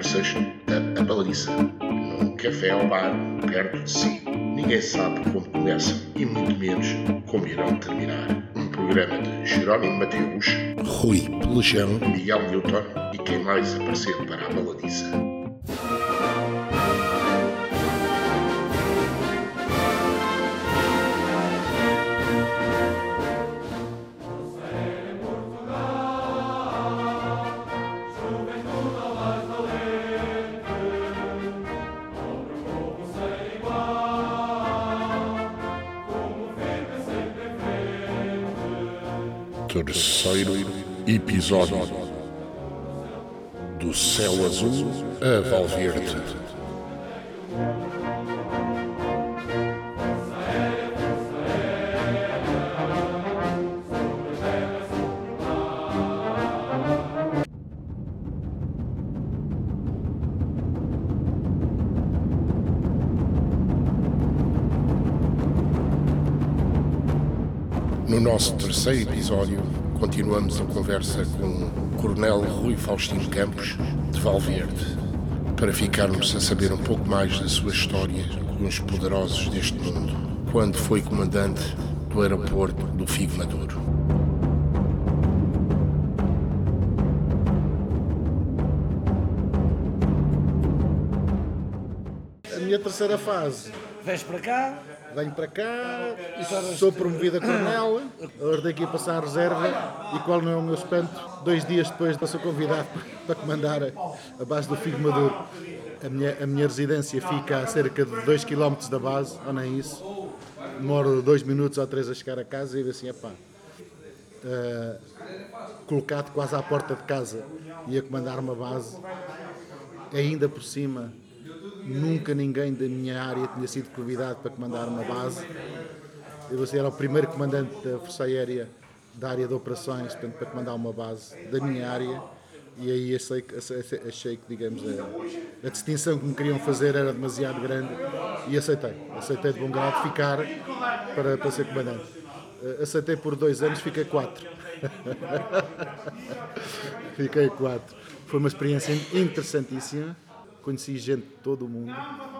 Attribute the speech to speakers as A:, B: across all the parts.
A: conversas da Baladiça, num café ao bar perto de si. Ninguém sabe como começam e muito menos como irão terminar. Um programa de Jerónimo Mateus, Rui Pelejão, Miguel Newton e quem mais aparecer para a Baladiça. Terceiro episódio do Céu Azul a Valverde. No nosso terceiro episódio, continuamos a conversa com o Coronel Rui Faustino Campos, de Valverde, para ficarmos a saber um pouco mais da sua história com os poderosos deste mundo, quando foi comandante do aeroporto do Figo Maduro.
B: A minha terceira fase.
C: Vens para cá?
B: Venho para cá, sou promovido a coronel, herdei aqui a passar a reserva e qual não é o meu espanto, 2 dias depois sou convidado para comandar a base do Figo Maduro. A minha residência fica a cerca de 2 km da base, ou nem isso. Demoro 2 minutos ou 3 a chegar a casa e assim, colocado quase à porta de casa e a comandar uma base, ainda por cima. Nunca ninguém da minha área tinha sido convidado para comandar uma base. Eu era o primeiro comandante da Força Aérea da área de operações, portanto, para comandar uma base da minha área. E aí achei que, digamos, a distinção que me queriam fazer era demasiado grande e aceitei. Aceitei de bom grado ficar para ser comandante. Aceitei por 2 anos, fiquei 4. Fiquei 4. Foi uma experiência interessantíssima. Conheci gente de todo o mundo,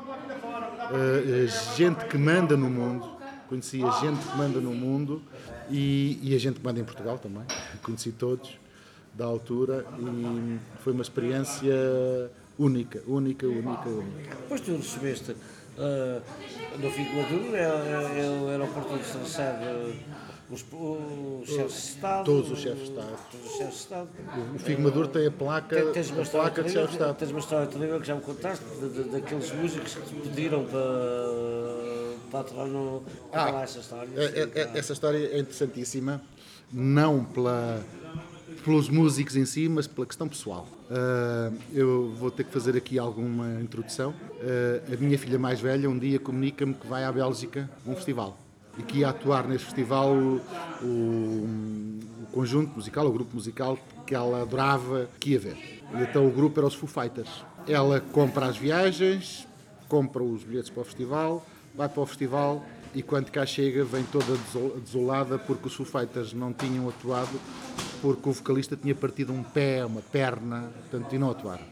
B: gente que manda no mundo, conheci a gente que manda no mundo e a gente que manda em Portugal também, conheci todos da altura e foi uma experiência única.
C: Depois tu recebeste no Figo Maduro, é o aeroporto onde se recebe os chefes de Estado.
B: Todos os chefes de Estado. O Figo Maduro tem a placa de chefe de Estado.
C: Tens uma história terrível que já me contaste, daqueles músicos que te pediram para atuar no... Falar essa história.
B: Essa história é interessantíssima, não pelos músicos em si, mas pela questão pessoal. Eu vou ter que fazer aqui alguma introdução. A minha filha mais velha um dia comunica-me que vai à Bélgica a um festival e que ia atuar neste festival o conjunto musical, o grupo musical que ela adorava, que ia ver. E então o grupo era os Foo Fighters. Ela compra as viagens, compra os bilhetes para o festival, vai para o festival e quando cá chega vem toda desolada porque os Foo Fighters não tinham atuado porque o vocalista tinha partido um pé, uma perna, portanto, e não atuaram.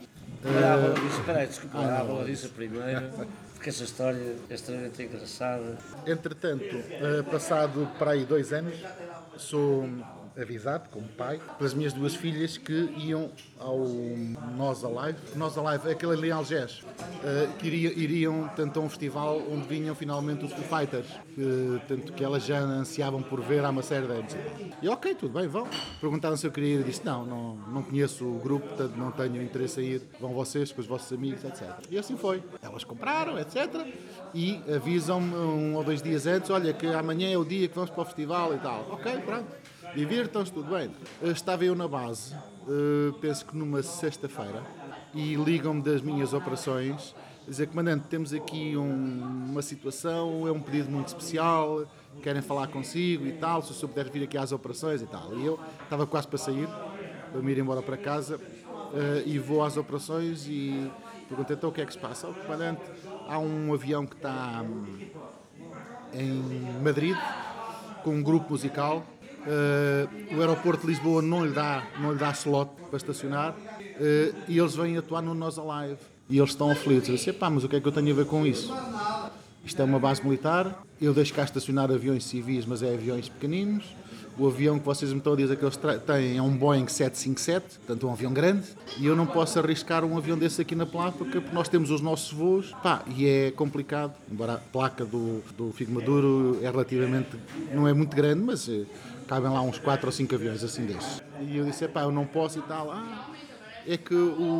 C: A Baladiça primeiro, porque essa história é extremamente engraçada.
B: Entretanto, passado para aí 2 anos, sou avisado, como pai, pelas minhas 2 filhas que iam ao Nós Alive. Nós Alive é aquele ali em Algés, que iriam tanto a um festival onde vinham finalmente os Foo Fighters, tanto que elas já ansiavam por ver há uma série de anos. E ok, tudo bem, vão. Perguntaram se eu queria ir, eu disse não conheço o grupo, portanto não tenho interesse em ir, vão vocês com os vossos amigos, etc. E assim foi. Elas compraram, etc. E avisam-me 1 ou 2 dias antes, olha que amanhã é o dia que vamos para o festival e tal. Ok, pronto. Divirtam-se, tudo bem. Estava eu na base, penso que numa sexta-feira, e ligam-me das minhas operações, dizer, comandante, temos aqui uma situação, é um pedido muito especial, querem falar consigo e tal, se o senhor puder vir aqui às operações e tal. E eu estava quase para sair, para me ir embora para casa, e vou às operações e perguntei, então o que é que se passa? Comandante, há um avião que está em Madrid, com um grupo musical, o aeroporto de Lisboa não lhe dá slot para estacionar, e eles vêm atuar no Nós Alive. E eles estão aflitos. Eu disse, pá, mas o que é que eu tenho a ver com isso? Isto é uma base militar, eu deixo cá estacionar aviões civis, mas é aviões pequeninos. O avião que vocês me estão a dizer que eles têm é um Boeing 757, portanto um avião grande, e eu não posso arriscar um avião desse aqui na placa, porque nós temos os nossos voos, pá, e é complicado, embora a placa do Figo Maduro é relativamente, não é muito grande, mas cabem lá uns 4 ou 5 aviões assim desses. E eu disse, pá, eu não posso e tal, é que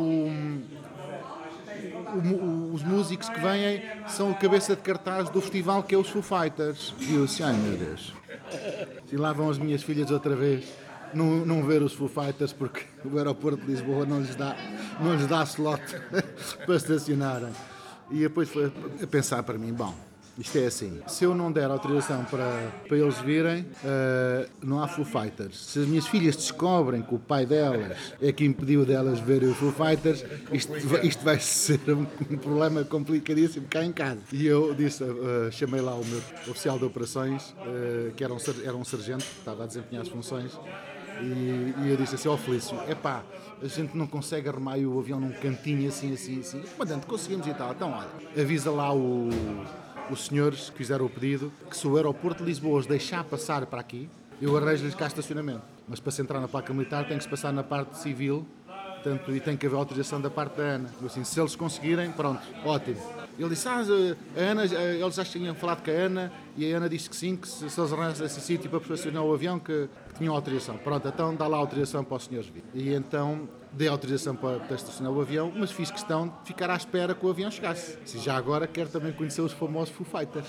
B: os músicos que vêm são a cabeça de cartaz do festival que é os Foo Fighters. E eu disse, ai meu Deus, e lá vão as minhas filhas outra vez não ver os Foo Fighters porque o aeroporto de Lisboa não lhes dá slot para estacionarem. E depois foi a pensar para mim, bom, isto é assim, se eu não der autorização para eles virem, não há Foo Fighters. Se as minhas filhas descobrem que o pai delas é que impediu delas verem o Foo Fighters, isto vai ser um problema complicadíssimo cá em casa. E eu disse, chamei lá o meu oficial de operações, que era um sargento, que estava a desempenhar as funções, e eu disse assim, Felício, epá, a gente não consegue armar o avião num cantinho assim, comandante, conseguimos e tal, então olha, avisa lá os senhores que fizeram o pedido, que se o aeroporto de Lisboa os deixar passar para aqui, eu arranjo-lhes cá estacionamento. Mas para se entrar na placa militar tem que se passar na parte civil, portanto, e tem que haver autorização da parte da ANA. Assim, se eles conseguirem, pronto, ótimo. Ele disse, a ANA, eles já tinham falado com a ANA, e a ANA disse que sim, que se eles arranjassem esse sítio para estacionar o avião, que tinham autorização. Pronto, então dá lá a autorização para os senhores vir. E então dei autorização para estacionar o avião, mas fiz questão de ficar à espera que o avião chegasse. Se já agora quero também conhecer os famosos Foo Fighters.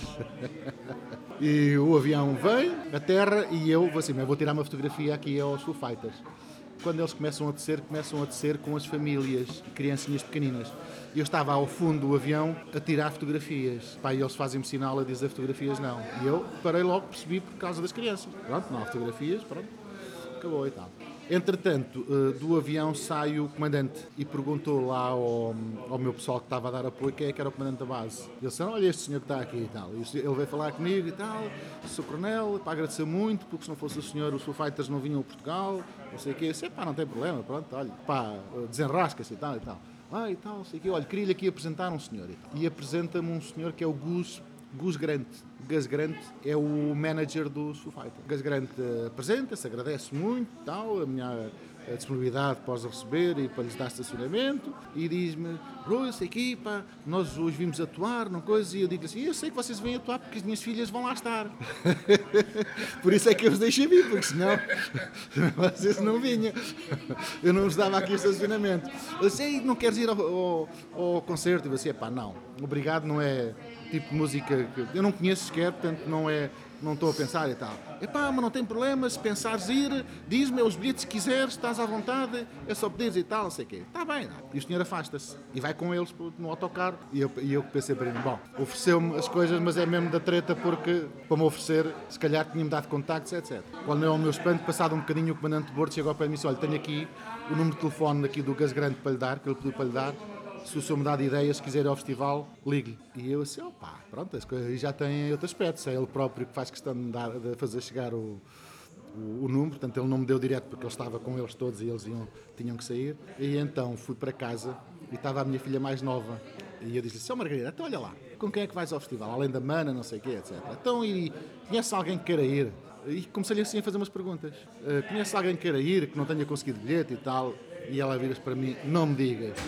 B: E o avião vem, a terra, e eu vou tirar uma fotografia aqui aos Foo Fighters. Quando eles começam a descer com as famílias, criancinhas pequeninas. E eu estava ao fundo do avião a tirar fotografias. Pá, e eles fazem-me sinal a dizer fotografias não. E eu parei logo, percebi por causa das crianças. Pronto, não há fotografias, pronto, acabou e tal. Entretanto, do avião sai o comandante e perguntou lá ao meu pessoal que estava a dar apoio quem é que era o comandante da base. Ele disse, olha este senhor que está aqui e tal. E ele veio falar comigo e tal, sou coronel, para agradecer muito, porque se não fosse o senhor, os Foo Fighters não vinham a Portugal, não sei o quê. Eu disse, pá, não tem problema, pronto, olha, pá, desenrasca-se e tal e tal. E tal, não sei o quê, olha, queria-lhe aqui apresentar um senhor. E apresenta-me um senhor que é o Gus Grant. Gus Grant é o manager dos Foo Fighters. Gus Grant apresenta-se, agradece muito, tal, a minha disponibilidade para os receber e para lhes dar estacionamento, e diz-me, Rui, essa equipa, nós hoje vimos atuar, não coisa, e eu digo assim, eu sei que vocês vêm atuar porque as minhas filhas vão lá estar. Por isso é que eu os deixei vir, porque senão vocês não vinham. Eu não vos dava aqui estacionamento. Eu disse, não queres ir ao concerto? E eu disse, pá, não, obrigado, não é tipo de música que eu não conheço sequer, portanto não estou a pensar e tal. Epá, mas não tem problema, se pensares ir, diz-me os bilhetes que quiseres, estás à vontade, é só pedires e tal, não sei o quê. Está bem, não. E o senhor afasta-se e vai com eles no autocarro. E eu pensei para ele, bom, ofereceu-me as coisas, mas é mesmo da treta porque, para me oferecer, se calhar tinha-me dado contactos, etc. Qual não é o meu espanto, passado um bocadinho o comandante de bordo chegou ao pé de mim e disse, olha, tenho aqui o número de telefone aqui do Gus Grande para lhe dar, que ele pediu para lhe dar. Se o senhor me dá de ideias, se quiser ir ao festival, ligue-lhe. E eu assim, pronto, as coisas já têm outro aspecto. É ele próprio que faz questão de fazer chegar o número, portanto ele não me deu direto porque eu estava com eles todos e eles tinham que sair. E então fui para casa e estava a minha filha mais nova. E eu disse-lhe, Margarida, então olha lá, com quem é que vais ao festival? Além da mana, não sei o quê, etc. Então, e conhece alguém que queira ir? E comecei-lhe assim a fazer umas perguntas. Conhece alguém que queira ir, que não tenha conseguido bilhete e tal? E ela vira-se para mim, não me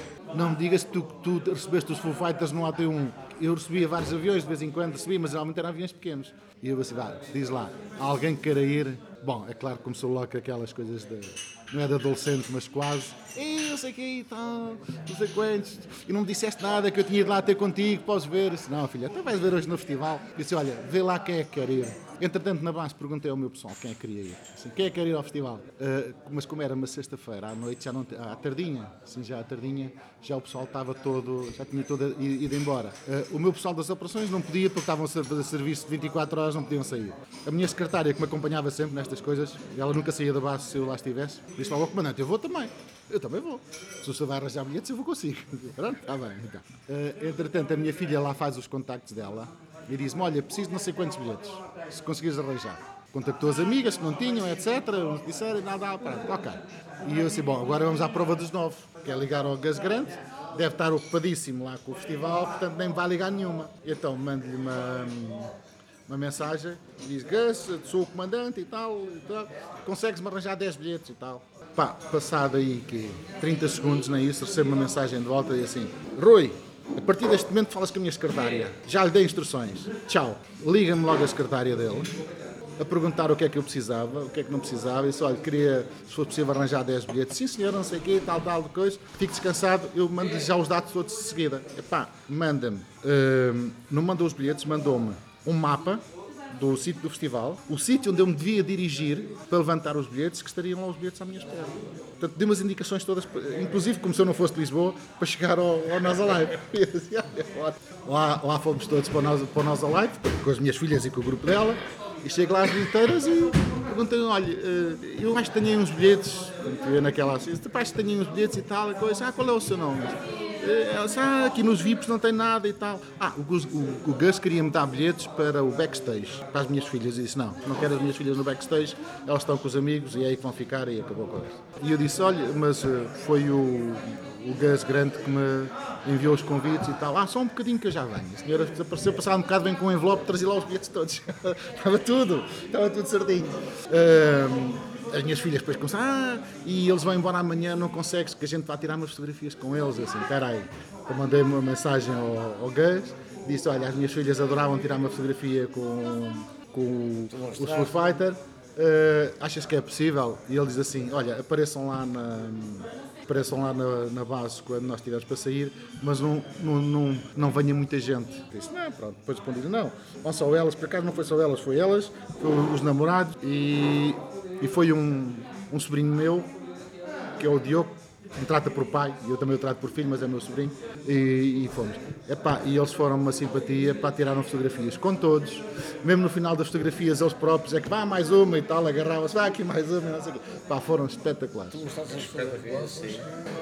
B: digas que tu recebeste os Foo Fighters no AT1. Eu recebia vários aviões, de vez em quando recebia, mas geralmente eram aviões pequenos. E eu assim, diz lá, alguém que queira ir? Bom, é claro que começou logo com aquelas coisas não é de adolescente, mas quase. Eu sei que e tal, não sei quantos. E não me disseste nada, que eu tinha ido lá ter contigo, podes ver. Eu disse, não, filha, até vais ver hoje no festival. Eu disse, olha, vê lá quem é que quer ir. Entretanto, na base, perguntei ao meu pessoal quem é que queria ir. Assim, quem é que quer ir ao festival? Mas como era uma sexta-feira, à noite, à tardinha, assim, já à tardinha, já o pessoal estava todo, já tinha todo ido embora. O meu pessoal das operações não podia, porque estavam a fazer serviço de 24 horas, não podiam sair. A minha secretária, que me acompanhava sempre nestas coisas, ela nunca saía da base se eu lá estivesse, disse ao comandante, eu vou também. Eu também vou. Se o senhor vai arranjar bilhetes, eu vou consigo. Pronto, está bem. Então. Entretanto, a minha filha lá faz os contactos dela e diz-me, olha, preciso de não sei quantos bilhetes, se conseguires arranjar. Contactou as amigas que não tinham, etc. Uns disseram, nada, ok. E eu disse, bom, agora vamos à prova dos novos, que é ligar ao Gus Grant. Deve estar ocupadíssimo lá com o festival, portanto nem vai ligar nenhuma. Então mando-lhe uma mensagem, diz, Gus, sou o comandante e tal, consegues-me arranjar 10 bilhetes e tal. Passado aí que 30 segundos, nem isso, recebo uma mensagem de volta e assim, Rui, a partir deste momento falas com a minha secretária, já lhe dei instruções, tchau. Liga-me logo a secretária dele, a perguntar o que é que eu precisava, o que é que não precisava, e disse, olha, queria, se fosse possível, arranjar 10 bilhetes. Sim, senhor, não sei o quê, tal, de coisa. Fique descansado, eu mando-lhe já os dados todos de seguida. Manda-me, não mandou os bilhetes, mandou-me um mapa do sítio do festival, o sítio onde eu me devia dirigir para levantar os bilhetes, que estariam lá os bilhetes à minha espera. Portanto, dei umas indicações todas, inclusive como se eu não fosse de Lisboa, para chegar ao Nós Alive. Lá fomos todos para o Nós Alive, com as minhas filhas e com o grupo dela, e chego lá às bilheteiras e perguntei, olha, eu acho que tenho aí uns bilhetes, naquela assim, acho que tenho aí uns bilhetes e tal, e coisa, qual é o seu nome? Ela disse, aqui nos VIPs não tem nada e tal. O Gus queria-me dar bilhetes para o backstage, para as minhas filhas. E disse, não quero as minhas filhas no backstage, elas estão com os amigos e é aí que vão ficar e acabou com isso. E eu disse, olha, mas foi o Gus Grant que me enviou os convites e tal. Só um bocadinho que eu já venho. A senhora desapareceu, passado um bocado, vem com um envelope, trazia lá os bilhetes todos. Estava tudo certinho. As minhas filhas depois começaram, e eles vão embora amanhã, não consegues que a gente vá tirar umas fotografias com eles. Eu assim, espera aí. Eu mandei uma mensagem ao Gus, disse, olha, as minhas filhas adoravam tirar uma fotografia com o Foo Fighter, achas que é possível? E ele diz assim, olha, apareçam lá na base quando nós estivermos para sair, mas não venha muita gente. Eu disse, não, pronto, depois respondi, não, vão só elas, por acaso não foi só elas, foi os namorados e foi um sobrinho meu, que é o Diogo, que me trata por pai, e eu também o trato por filho, mas é meu sobrinho, e fomos. E eles foram uma simpatia, tiraram fotografias com todos, mesmo no final das fotografias eles próprios, vá mais uma e tal, agarravam-se, vá aqui mais uma, não sei o quê. Foram espetaculares.
C: Tu gostaste das fotografias? Sim.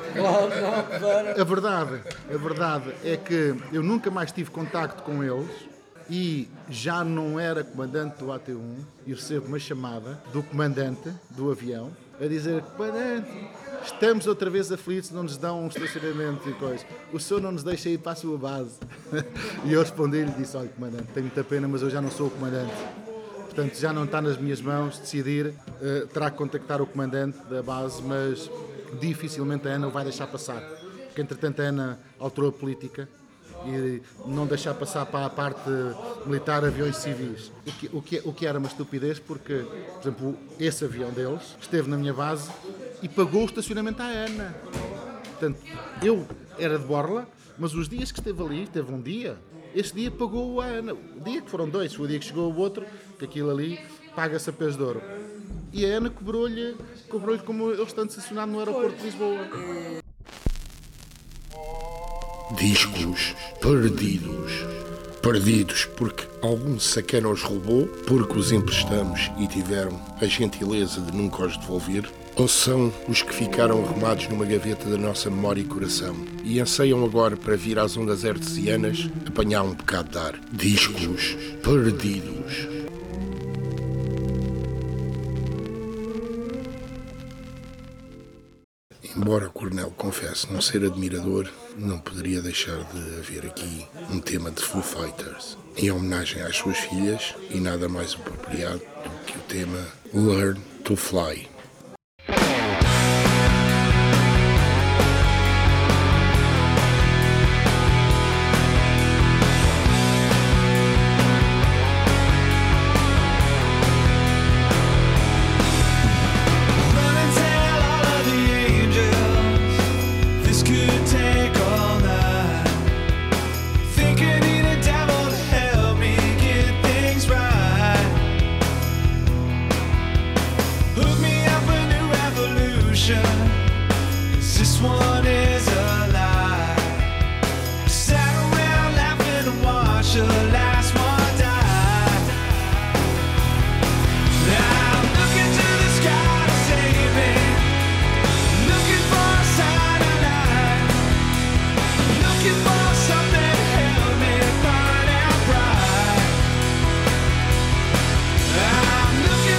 B: A verdade é que eu nunca mais tive contacto com eles, e já não era comandante do AT1 e recebo uma chamada do comandante do avião a dizer, comandante, estamos outra vez aflitos, não nos dão um estacionamento e coisa. O senhor não nos deixa ir para a sua base. E eu respondi-lhe e disse, olha, comandante, tenho muita pena, mas eu já não sou o comandante. Portanto, já não está nas minhas mãos decidir, terá que contactar o comandante da base, mas dificilmente a ANA o vai deixar passar. Porque, entretanto, a ANA alterou a política e não deixar passar para a parte militar aviões civis. O que era uma estupidez, porque, por exemplo, esse avião deles esteve na minha base e pagou o estacionamento à ANA. Portanto, eu era de Borla, mas os dias que esteve ali, teve um dia, esse dia pagou a ANA. O dia que foram dois, foi o dia que chegou o outro, que aquilo ali paga-se a peso de ouro. E a ANA cobrou-lhe como ele estando estacionado no aeroporto de Lisboa.
A: Discos perdidos. Perdidos porque algum sacana os roubou, porque os emprestamos e tiveram a gentileza de nunca os devolver, ou são os que ficaram arrumados numa gaveta da nossa memória e coração e anseiam agora para vir às ondas hertzianas apanhar um bocado de ar. Discos perdidos. Embora o Coronel confesse não ser admirador, não poderia deixar de haver aqui um tema de Foo Fighters em homenagem às suas filhas e nada mais apropriado do que o tema Learn to Fly.
D: I'm looking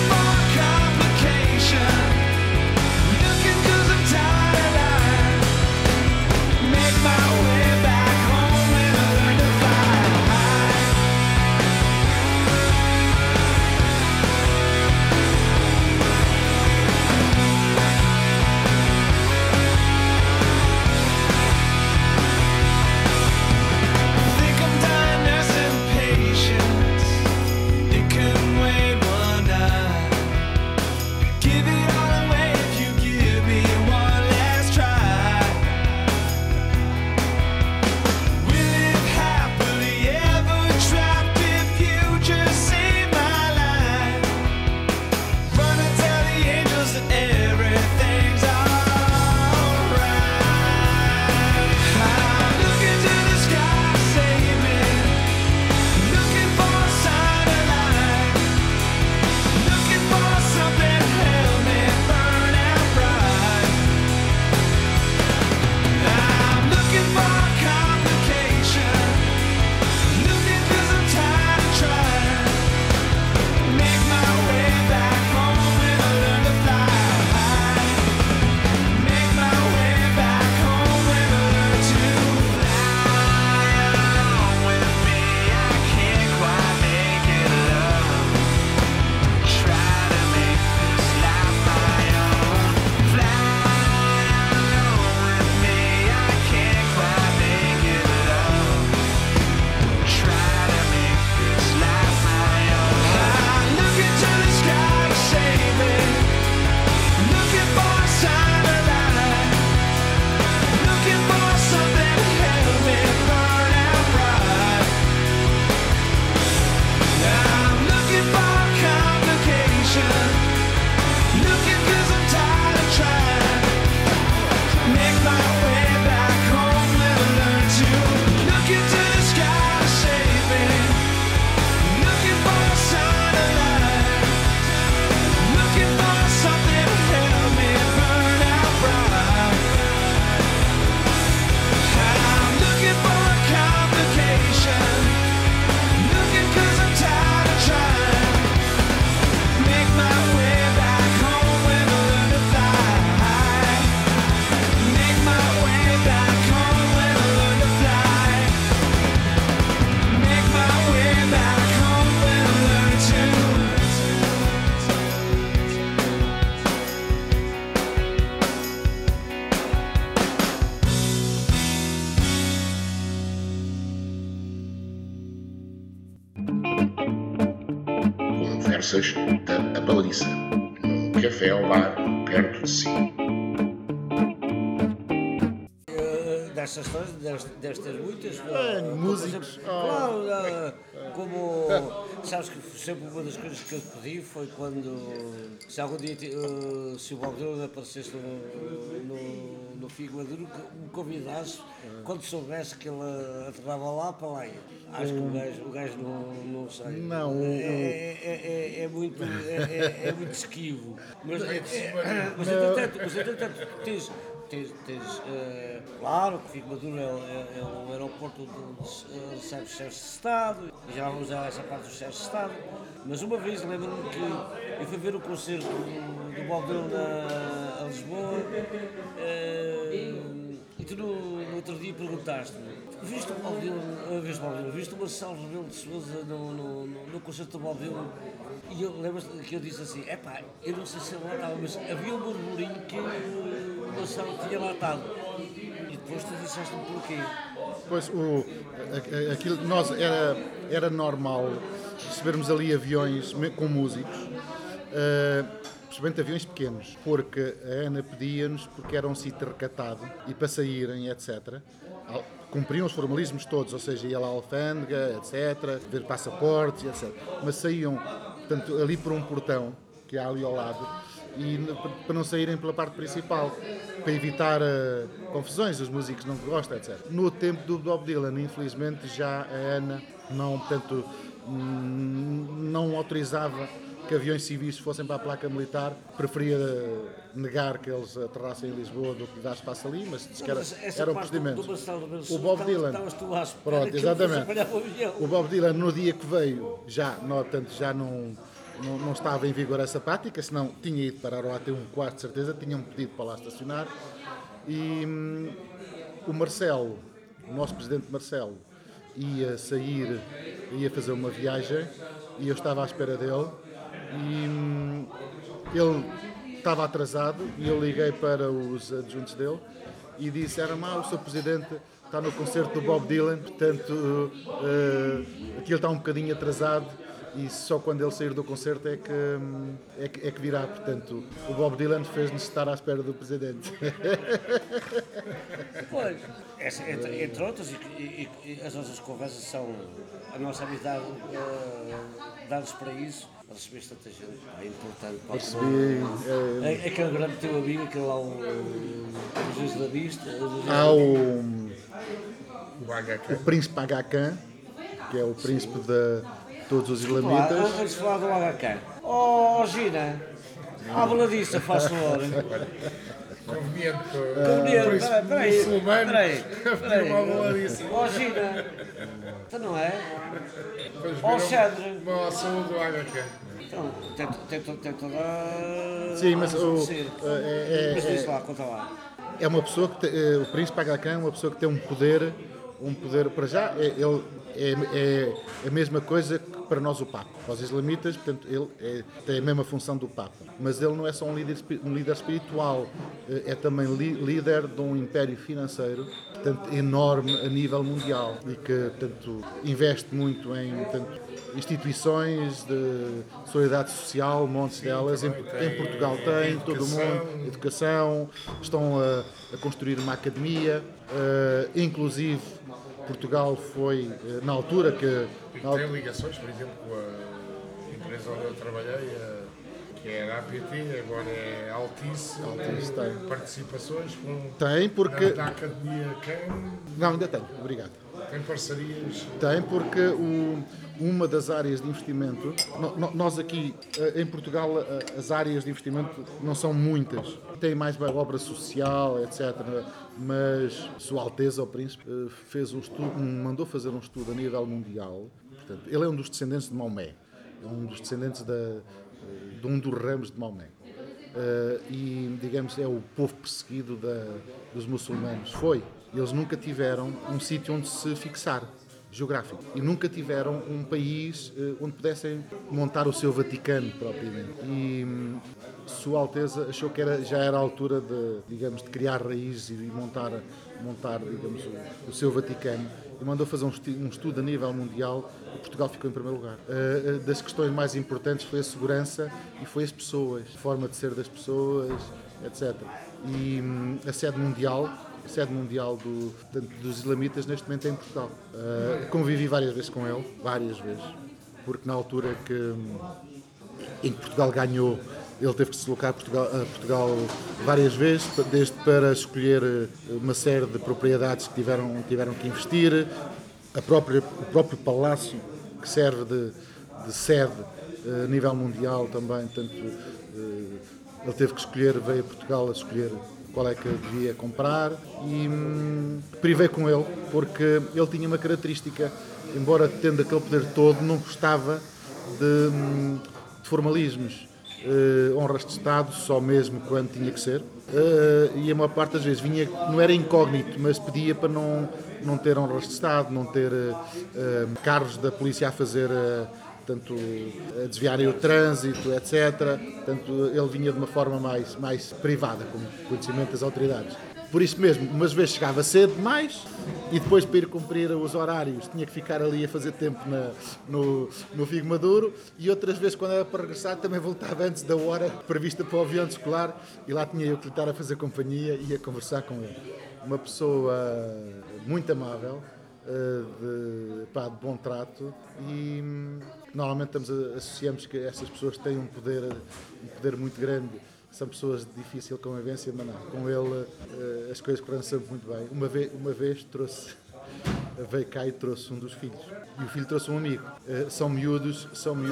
A: moças da Abalariça, num café ao bar perto de si.
C: Destas histórias, destas muitas.
B: Músicos.
C: Claro, como sabes que sempre uma das coisas que eu te pedi foi quando, se algum dia se o Bob Dylan aparecesse no Figo Maduro, que me convidasse, quando soubesse que ele aterrava lá, para lá ir. Acho que o gajo não sei.
B: Não,
C: é muito esquivo. Mas entretanto, claro que Figo Maduro é o aeroporto onde recebe os chefes de Estado, e já vamos a essa parte dos chefes de Estado, mas uma vez lembro-me que eu fui ver o concerto do Bob Dylan a Lisboa, e tu no outro dia perguntaste-me: viste o Bob Dylan, viste o Marcelo Rebelo de Sousa no concerto do Bob Dylan? E eu lembro que eu disse assim: eu não sei se ele lá estava, mas havia um burburinho que o Marcelo tinha lá estado. E depois tu disseste-me porquê.
B: Pois, aquilo era normal recebermos ali aviões com músicos, principalmente aviões pequenos, porque a Ana pedia-nos, porque era um sítio recatado, e para saírem, etc., cumpriam os formalismos todos, ou seja, ia lá à alfândega, etc., ver passaportes, etc., mas saíam, portanto, ali por um portão, que há ali ao lado, e para não saírem pela parte principal, para evitar confusões, os músicos não gostam, etc. No tempo do Bob Dylan, infelizmente, já a Ana não autorizava que aviões civis fossem para a placa militar, preferia negar que eles aterrassem em Lisboa do que dar espaço ali, mas disse que era um procedimento. O Bob Dylan, pronto, exatamente. O Bob Dylan, no dia que veio, já não estava em vigor essa prática, senão tinha ido parar lá, tem um quarto de certeza, tinham pedido para lá estacionar. E o Marcelo, o nosso presidente Marcelo, ia sair, ia fazer uma viagem, e eu estava à espera dele, e ele estava atrasado, e eu liguei para os adjuntos dele e disseram: o seu presidente está no concerto do Bob Dylan, portanto aquilo está um bocadinho atrasado, e só quando ele sair do concerto é que virá. Portanto, o Bob Dylan fez-nos estar à espera do presidente.
C: Pois, entre outras, e as nossas conversas são, a nossa amizade dá-nos para isso. Recebeste tanta gente, é importante para
B: Percebi.
C: aquele grande teu amigo, aquele lá, o Jesus da Vista.
B: O príncipe Aga Khan, que é o príncipe de todos os islamitas.
C: Antes de falar do Aga Khan, Gina, à baladista, faz favor.
A: Conveniente
C: Peraí.
A: uma baladiça.
C: Gina, então não é? Alexandre.
A: Uma saúde do HK.
C: Então, tem toda a...
B: Sim, mas
C: Mas diz lá, conta lá.
B: é uma pessoa que o príncipe Aga Khan é uma pessoa que tem um poder para já, ele é a mesma coisa que para nós o Papa, para os islamitas, portanto ele tem a mesma função do Papa, mas ele não é só um líder espiritual, é também líder de um império financeiro, portanto, enorme a nível mundial, e que, portanto, investe muito em instituições de solidariedade social, montes delas, em Portugal tem, todo o mundo, educação, estão a construir uma academia, inclusive Portugal foi, na altura que...
A: Tem ligações, por exemplo, com a empresa onde eu trabalhei, que era a APT, agora é Altice tem participações
B: Tem, porque...
A: da Academia Khan.
B: Não, ainda tem, obrigado.
A: Tem parcerias?
B: Tem, porque uma das áreas de investimento, nós aqui em Portugal as áreas de investimento não são muitas, tem mais obra social, etc. Mas Sua Alteza, o Príncipe, fez um estudo, mandou fazer um estudo a nível mundial. Portanto, ele é um dos descendentes de Maomé, é um dos descendentes de um dos ramos de Maomé. E, digamos, é o povo perseguido dos muçulmanos. Eles nunca tiveram um sítio onde se fixar. geográfico e nunca tiveram um país onde pudessem montar o seu Vaticano propriamente. E Sua Alteza achou que já era a altura de criar raízes e montar digamos, o seu Vaticano, e mandou fazer um estudo a nível mundial, e Portugal ficou em primeiro lugar. Das questões mais importantes foi a segurança e foi as pessoas, a forma de ser das pessoas, etc. E a sede mundial dos islamitas neste momento é em Portugal. Convivi várias vezes com ele, porque na altura em que Portugal ganhou, ele teve que se deslocar a Portugal várias vezes, desde para escolher uma série de propriedades que tiveram que investir, o próprio palácio que serve de sede a nível mundial também. Portanto, ele teve que escolher, veio a Portugal a escolher qual é que devia comprar, e privei com ele porque ele tinha uma característica, embora tendo aquele poder todo, não gostava de formalismos. Honras de Estado só mesmo quando tinha que ser, e a maior parte das vezes vinha, não era incógnito, mas pedia para não ter honras de Estado, não ter carros da polícia a fazer, a desviarem o trânsito, etc. Portanto, ele vinha de uma forma mais privada, com conhecimento das autoridades. Por isso mesmo, umas vezes chegava cedo demais e depois, para ir cumprir os horários, tinha que ficar ali a fazer tempo no Figo Maduro, e outras vezes, quando era para regressar, também voltava antes da hora prevista para o avião escolar, e lá tinha eu que lhe estar a fazer companhia e a conversar com ele. Uma pessoa muito amável, de bom trato, e normalmente associamos que essas pessoas têm um poder muito grande. São pessoas de difícil convivência, mas não. Com ele as coisas correram sempre muito bem. Uma vez veio cá e trouxe um dos filhos. E o filho trouxe um amigo. São miúdos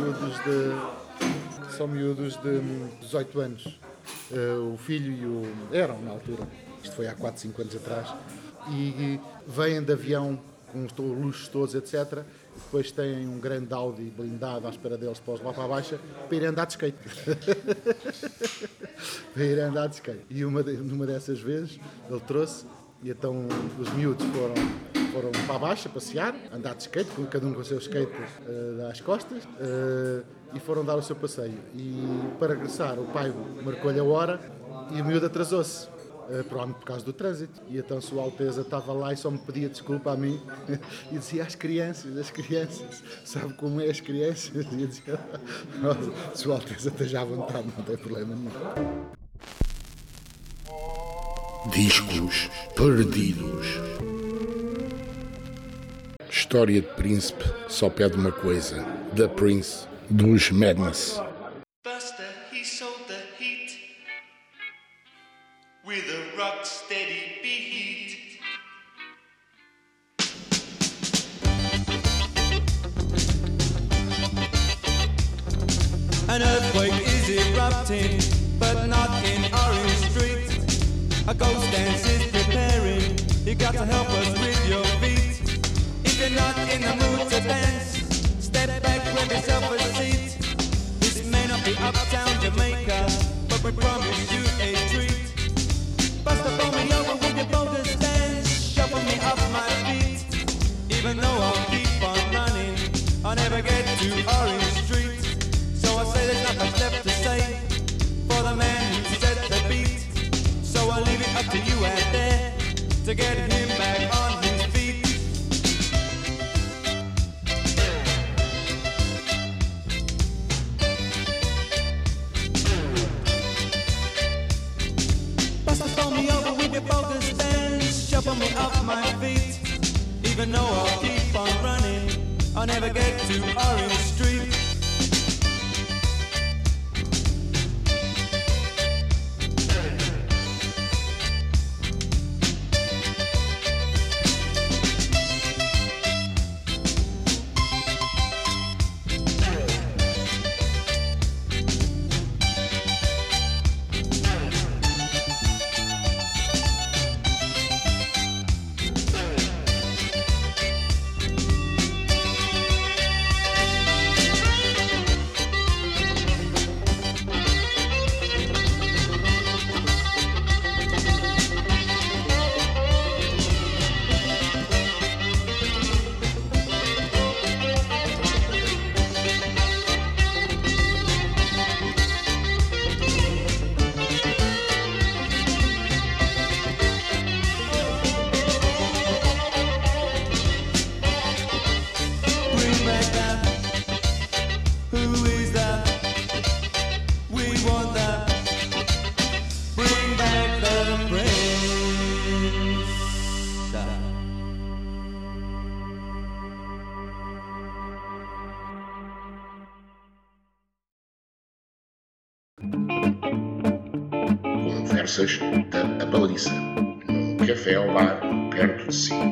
B: de 18 anos. O filho eram na altura. Isto foi há 4, 5 anos atrás. E vêm de avião com os luxos todos, etc. E depois têm um grande Audi blindado à espera deles para os lá para a baixa, para irem andar de skate. E numa dessas vezes ele trouxe, e então os miúdos foram para a baixa passear, andar de skate, cada um com o seu skate às costas, e foram dar o seu passeio. E para regressar, o pai marcou-lhe a hora e o miúdo atrasou-se. Por causa do trânsito. E então Sua Alteza estava lá e só me pedia desculpa a mim e dizia: as crianças, sabe como é as crianças? E eu dizia: Sua Alteza esteja à vontade, não tem problema nenhum.
A: Discos perdidos. História de Príncipe só pede uma coisa: The Prince dos Madness.
D: Buster, he sold the heat with a rock steady beat. An earthquake is erupting, but not in Orange Street. A ghost dance is preparing, you got to help us with your feet. If you're not in the mood to dance, step back, grab yourself a seat. This may not be uptown Jamaica, but we promise you a treat. Buster, pull me over with your bogus dance, shuffle me off my feet. Even though I'll keep on running, I'll never get to Orange Street. So I say there's not much left to say for the man who set the beat. So I'll leave it up to you out there to get him back on his feet. Buster, throw me over with your bogus dance, shuffle me off my feet. Even though I'll keep on running, I'll never get to Orange Street.
A: cabeças da baliza, num café ao bar perto de si.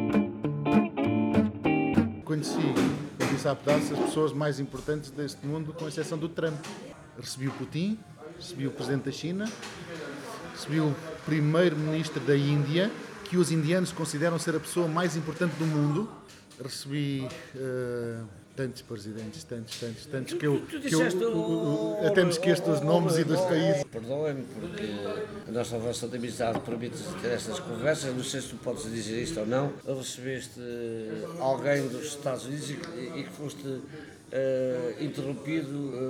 B: Conheci, como disse há pedaços, as pessoas mais importantes deste mundo, com exceção do Trump. Recebi o Putin, recebi o Presidente da China, recebi o Primeiro-Ministro da Índia, que os indianos consideram ser a pessoa mais importante do mundo. Recebi tantos presidentes, tantos que eu até me esqueço dos nomes e dos países.
C: Perdoem-me, porque a nossa relação de amizade permite ter estas conversas. Não sei se tu podes dizer isto ou não. Recebeste alguém dos Estados Unidos e que foste interrompido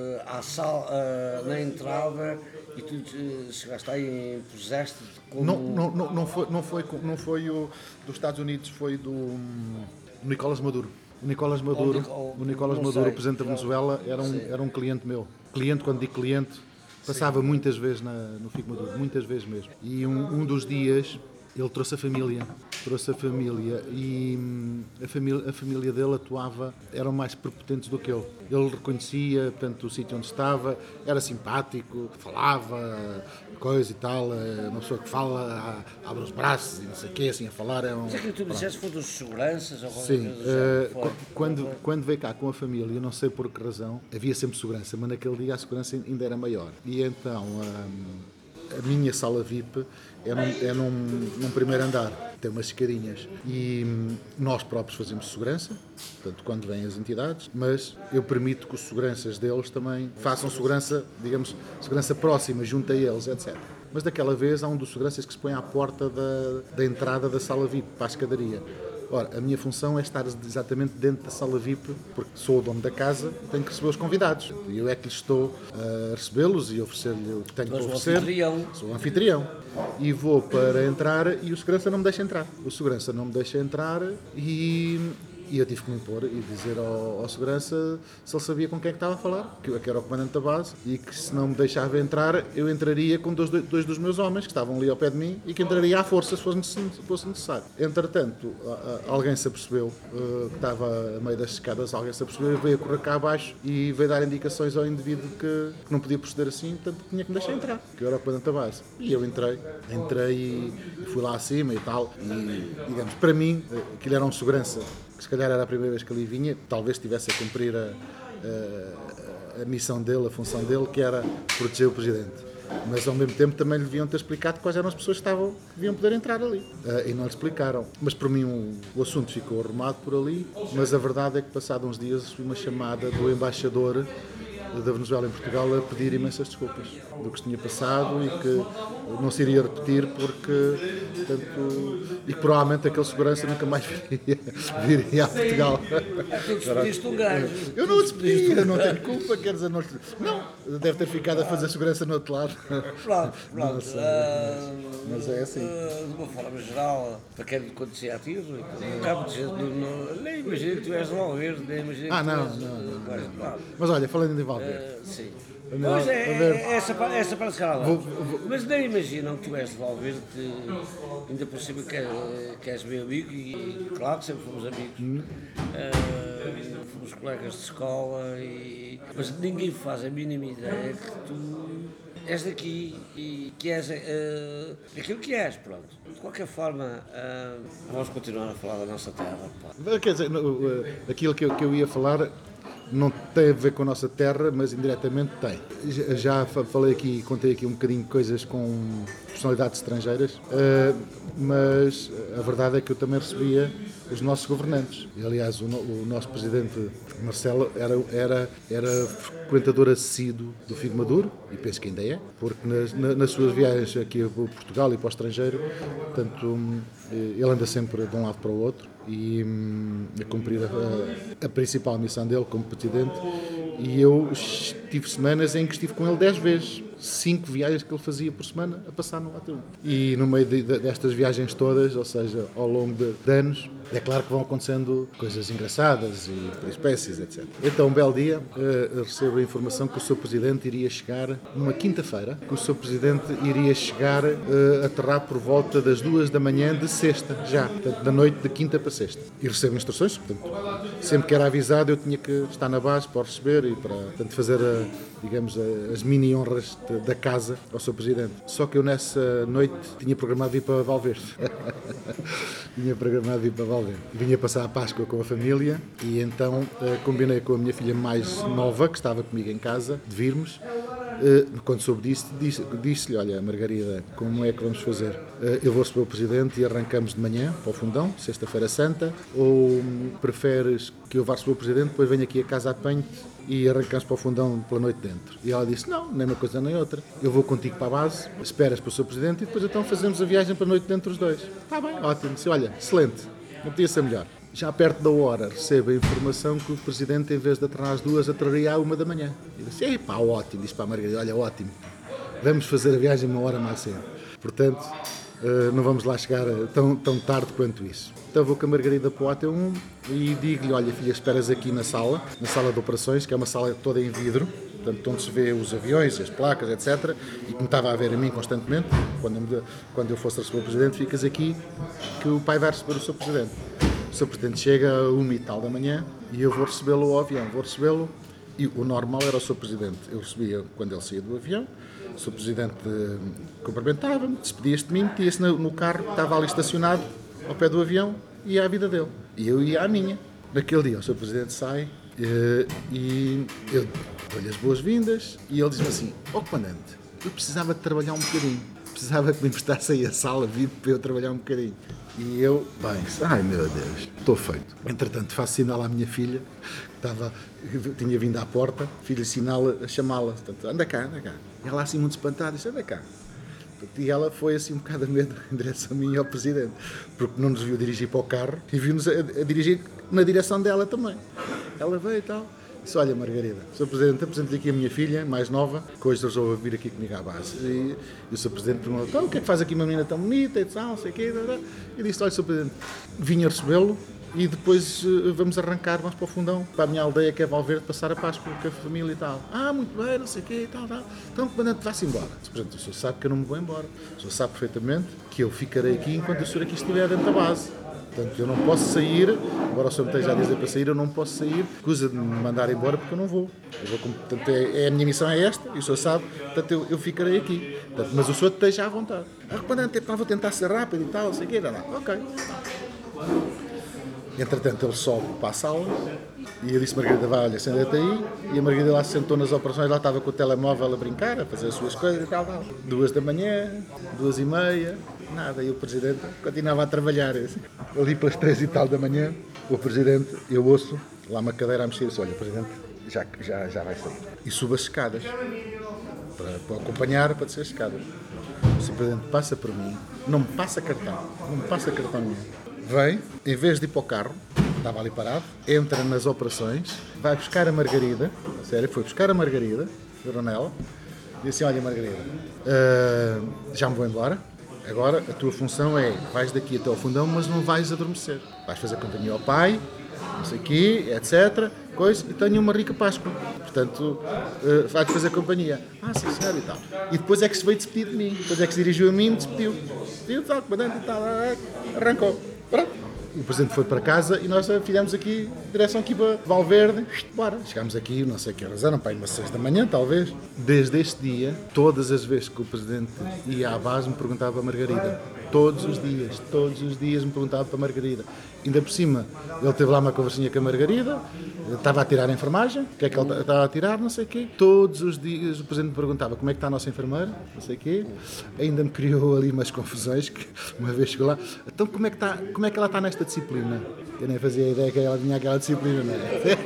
C: na entrada e tu chegaste aí e impuseste como...
B: Não foi o dos Estados Unidos, foi do Nicolás Maduro. O Nicolás Maduro, o presidente da Venezuela, era um cliente meu. Cliente, quando digo cliente, passava muitas vezes no Fico Maduro, muitas vezes mesmo. E um dos dias ele trouxe a família e a família dele atuava, eram mais prepotentes do que ele. Ele reconhecia, portanto, o sítio onde estava, era simpático, falava, coisa e tal, uma pessoa que fala, abre os braços e não sei o quê, assim a falar.
C: Mas aquilo que tu disseste foi dos seguranças? Ou
B: sim, quando veio cá com a família, eu não sei por que razão, havia sempre segurança, mas naquele dia a segurança ainda era maior. E então a minha sala VIP é num primeiro andar, tem umas escadinhas e nós próprios fazemos segurança, portanto, quando vêm as entidades, mas eu permito que os seguranças deles também façam segurança, digamos, segurança próxima, junto a eles, etc. Mas daquela vez há um dos seguranças que se põe à porta da entrada da sala VIP, para a escadaria. Ora, a minha função é estar exatamente dentro da sala VIP, porque sou o dono da casa e tenho que receber os convidados. E eu é que lhes estou a recebê-los e oferecer-lhe o que tenho para oferecer. Sou o anfitrião. E vou para entrar e o segurança não me deixa entrar. O segurança não me deixa entrar e eu tive que me impor e dizer ao segurança se ele sabia com quem é que estava a falar, que era o comandante da base, e que se não me deixava entrar, eu entraria com dois dos meus homens que estavam ali ao pé de mim e que entraria à força se fosse necessário. Entretanto, alguém se apercebeu que estava a meio das escadas, alguém se apercebeu e veio a correr cá abaixo e veio dar indicações ao indivíduo que não podia proceder assim, portanto tinha que me deixar entrar, que eu era o comandante da base. E eu entrei e fui lá acima e tal, e digamos, para mim, aquilo era um segurança que se calhar era a primeira vez que ali vinha, talvez estivesse a cumprir a missão dele, a função dele, que era proteger o Presidente. Mas ao mesmo tempo também lhe deviam ter explicado quais eram as pessoas que deviam poder entrar ali. E não lhe explicaram. Mas por mim o assunto ficou arrumado por ali, mas a verdade é que passado uns dias recebi uma chamada do embaixador da Venezuela em Portugal a pedir imensas desculpas do que se tinha passado e que não se iria repetir porque, portanto, e que provavelmente aquele segurança nunca mais viria a Portugal.
C: Tu despediste um gajo.
B: Eu não o despedi, eu não tenho culpa, quer dizer, não, deve ter ficado a fazer segurança no outro lado.
C: Pronto.
B: Mas é assim.
C: De uma forma geral, para quem não conhecia a ti, acaba de dizer, nem imagina que tu és de Valverde, nem imagina que
B: não. Mas olha, falando de Valverde.
C: Sim. Pois essa parte geral. Mas nem imaginam que tu és de Valverde, ainda por cima que és meu amigo e claro que sempre fomos amigos. Fomos colegas de escola, mas ninguém faz a mínima ideia que tu és daqui e que és aquilo que és, pronto. De qualquer forma, vamos continuar a falar da nossa terra. Pá.
B: Quer dizer, aquilo que eu ia falar não tem a ver com a nossa terra, mas indiretamente tem. Já falei aqui, contei aqui um bocadinho de coisas com personalidades estrangeiras, mas a verdade é que eu também recebia os nossos governantes. E, aliás, o nosso presidente Marcelo era frequentador assíduo do Fico Maduro, e penso que ainda é, porque nas suas viagens aqui a Portugal e para o estrangeiro, portanto, ele anda sempre de um lado para o outro e a cumprir a principal missão dele como presidente. E eu tive semanas em que estive com ele 10 vezes, 5 viagens que ele fazia por semana a passar no AT1. E no meio destas viagens todas, ou seja, ao longo de anos, É claro que vão acontecendo coisas engraçadas e peripécias, etc. Então, um belo dia, recebo a informação que o Sr. Presidente iria chegar numa quinta-feira, que o Sr. Presidente iria chegar, aterrar por volta das 2 da manhã de sexta, já, portanto, da noite de quinta para sexta. E recebo instruções, portanto, sempre que era avisado eu tinha que estar na base para o receber e para, portanto, fazer, digamos, as mini honras da casa ao Sr. Presidente. Só que eu nessa noite tinha programado vir para Valverde. Tinha programado vir para Valverde. Vinha passar a Páscoa com a família e então combinei com a minha filha mais nova, que estava comigo em casa, de virmos. Quando soube disso, disse-lhe, olha, Margarida, como é que vamos fazer? Eu vou receber o Presidente e arrancamos de manhã para o Fundão, sexta-feira santa, ou preferes que eu vá receber o Presidente, depois venho aqui a casa, apanho-te e arrancamos para o Fundão pela noite dentro? E ela disse, não, nem uma coisa nem outra, eu vou contigo para a base, esperas para o Sr. Presidente e depois então fazemos a viagem para a noite dentro os dois. Está bem, ótimo. Disse, olha, excelente, não podia ser melhor. Já perto da hora recebo a informação que o Presidente, em vez de aterrar às 2, aterraria à 1 da manhã. E disse, epá, ótimo, disse para a Margarida, olha, ótimo, vamos fazer a viagem uma hora mais cedo. Portanto, não vamos lá chegar tão tarde quanto isso. Então vou com a Margarida para o AT1 e digo-lhe, olha filha, esperas aqui na sala de operações, que é uma sala toda em vidro, portanto, onde se vê os aviões, as placas, etc. E que me estava a ver a mim constantemente, quando eu fosse receber o Presidente, ficas aqui que o pai vai receber o Sr. Presidente. O Sr. Presidente chega a 1 da manhã e eu vou recebê-lo ao avião, e o normal era o Sr. Presidente. Eu recebia quando ele saía do avião, o Sr. Presidente cumprimentava-me, despedia-se de mim, metia-se no carro que estava ali estacionado ao pé do avião e ia à vida dele. E eu ia à minha. Naquele dia o Sr. Presidente sai e eu dou-lhe as boas-vindas e ele diz-me assim, Comandante, eu precisava de trabalhar um bocadinho, precisava que me emprestasse aí a sala VIP para eu trabalhar um bocadinho. E eu, bem, ai meu Deus, estou feito. Entretanto, faço sinal à minha filha, tinha vindo à porta, filha sinala a chamá-la, portanto, anda cá. E ela assim muito espantada, disse, anda cá. E ela foi assim um bocado a medo em direção a mim e ao Presidente, porque não nos viu dirigir para o carro e viu-nos a dirigir na direção dela também. Ela veio e tal. Disse, olha Margarida, Sr. Presidente, apresento-lhe aqui a minha filha, mais nova, que hoje resolveu vir aqui comigo à base. E o Sr. Presidente perguntou, então, o que é que faz aqui uma menina tão bonita e tal, não sei o quê. E disse, olha Sr. Presidente, vim a recebê-lo e depois vamos arrancar, vamos para o Fundão, para a minha aldeia que é Valverde, passar a Páscoa com a família e tal. Ah, muito bem, não sei o quê e tal. Então, Comandante, vá-se embora. Sr. Presidente, o senhor sabe que eu não me vou embora. O senhor sabe perfeitamente que eu ficarei aqui enquanto o senhor aqui estiver dentro da base. Portanto, eu não posso sair, embora o senhor me esteja a dizer para sair, eu não posso sair, acusa de me mandar embora porque eu não vou. Portanto, a minha missão é esta, e o senhor sabe, portanto, eu ficarei aqui. Portanto, mas o senhor esteja à vontade. Comandante, vou tentar ser rápido e tal, não sei o quê, ok. Entretanto, ele sobe para a sala e eu disse, Margarida, vai, olha, senta-te aí. E a Margarida lá se sentou nas operações, lá estava com o telemóvel a brincar, a fazer as suas coisas e tal. 2 da manhã, 2h30, nada. E o Presidente continuava a trabalhar. Ali pelas 3 e tal da manhã, o Presidente, eu ouço lá uma cadeira a mexer e disse, olha, o Presidente já vai sair. E subo as escadas, para acompanhar, para descer as escadas. O Presidente passa por mim, não me passa cartão nenhum. Vem, em vez de ir para o carro, estava ali parado, entra nas operações, vai buscar a Margarida, sério, foi buscar a Margarida, Ronela, e disse assim, olha Margarida, já me vou embora, agora a tua função é, vais daqui até ao Fundão, mas não vais adormecer, vais fazer companhia ao pai, não sei o quê, etc, e tenho uma rica Páscoa, portanto, vai-te fazer companhia. Ah, sim senhor e tal. E depois é que se veio despedir de mim, depois é que se dirigiu a mim e me despediu, tal, comandante e tal, arrancou. Pronto. O Presidente foi para casa e nós fizemos aqui, direção aqui para Valverde, bora. Chegámos aqui, não sei que horas eram, para ir umas 6 da manhã, talvez. Desde este dia, todas as vezes que o Presidente ia à base, me perguntava a Margarida. Todos os dias me perguntava para a Margarida. Ainda por cima, ele teve lá uma conversinha com a Margarida, estava a tirar a enfermagem, o que é que ele estava a tirar, não sei o quê. Todos os dias o Presidente me perguntava como é que está a nossa enfermeira, não sei o quê. Ainda me criou ali umas confusões, que uma vez chegou lá, então como é que ela está nesta disciplina? Eu nem fazia ideia que ela tinha aquela disciplina, não é?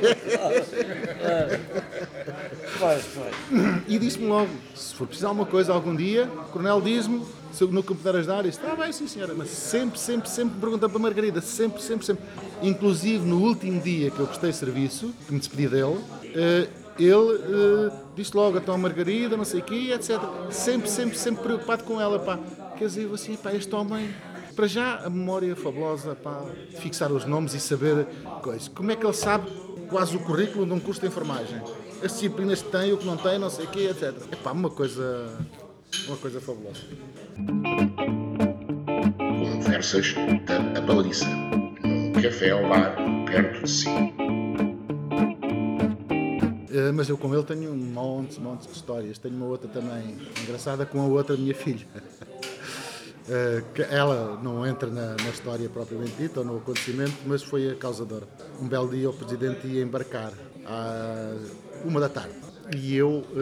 B: E disse-me logo, se for precisar alguma coisa algum dia, o Coronel diz-me, se eu nunca puder ajudar, disse, bem, sim senhora, mas sempre me pergunta para a Margarida, sempre. Inclusive no último dia que eu prestei serviço, que me despedi dele, ele disse logo, então a Margarida, não sei o quê, etc. Sempre preocupado com ela, pá. Quer dizer, eu assim, pá, este homem Para já, a memória fabulosa, pá, fixar os nomes e saber coisas. Como é que ele sabe quase o currículo de um curso de enfermagem? As disciplinas que tem, o que não tem, não sei o quê, etc. É pá, uma coisa fabulosa.
A: Conversas da Baliza, num café ao bar perto de si.
B: Mas eu com ele tenho montes de histórias. Tenho uma outra também engraçada com a outra minha filha. Que ela não entra na história propriamente dita ou no acontecimento, mas foi a causadora. Um belo dia o Presidente ia embarcar à 1h e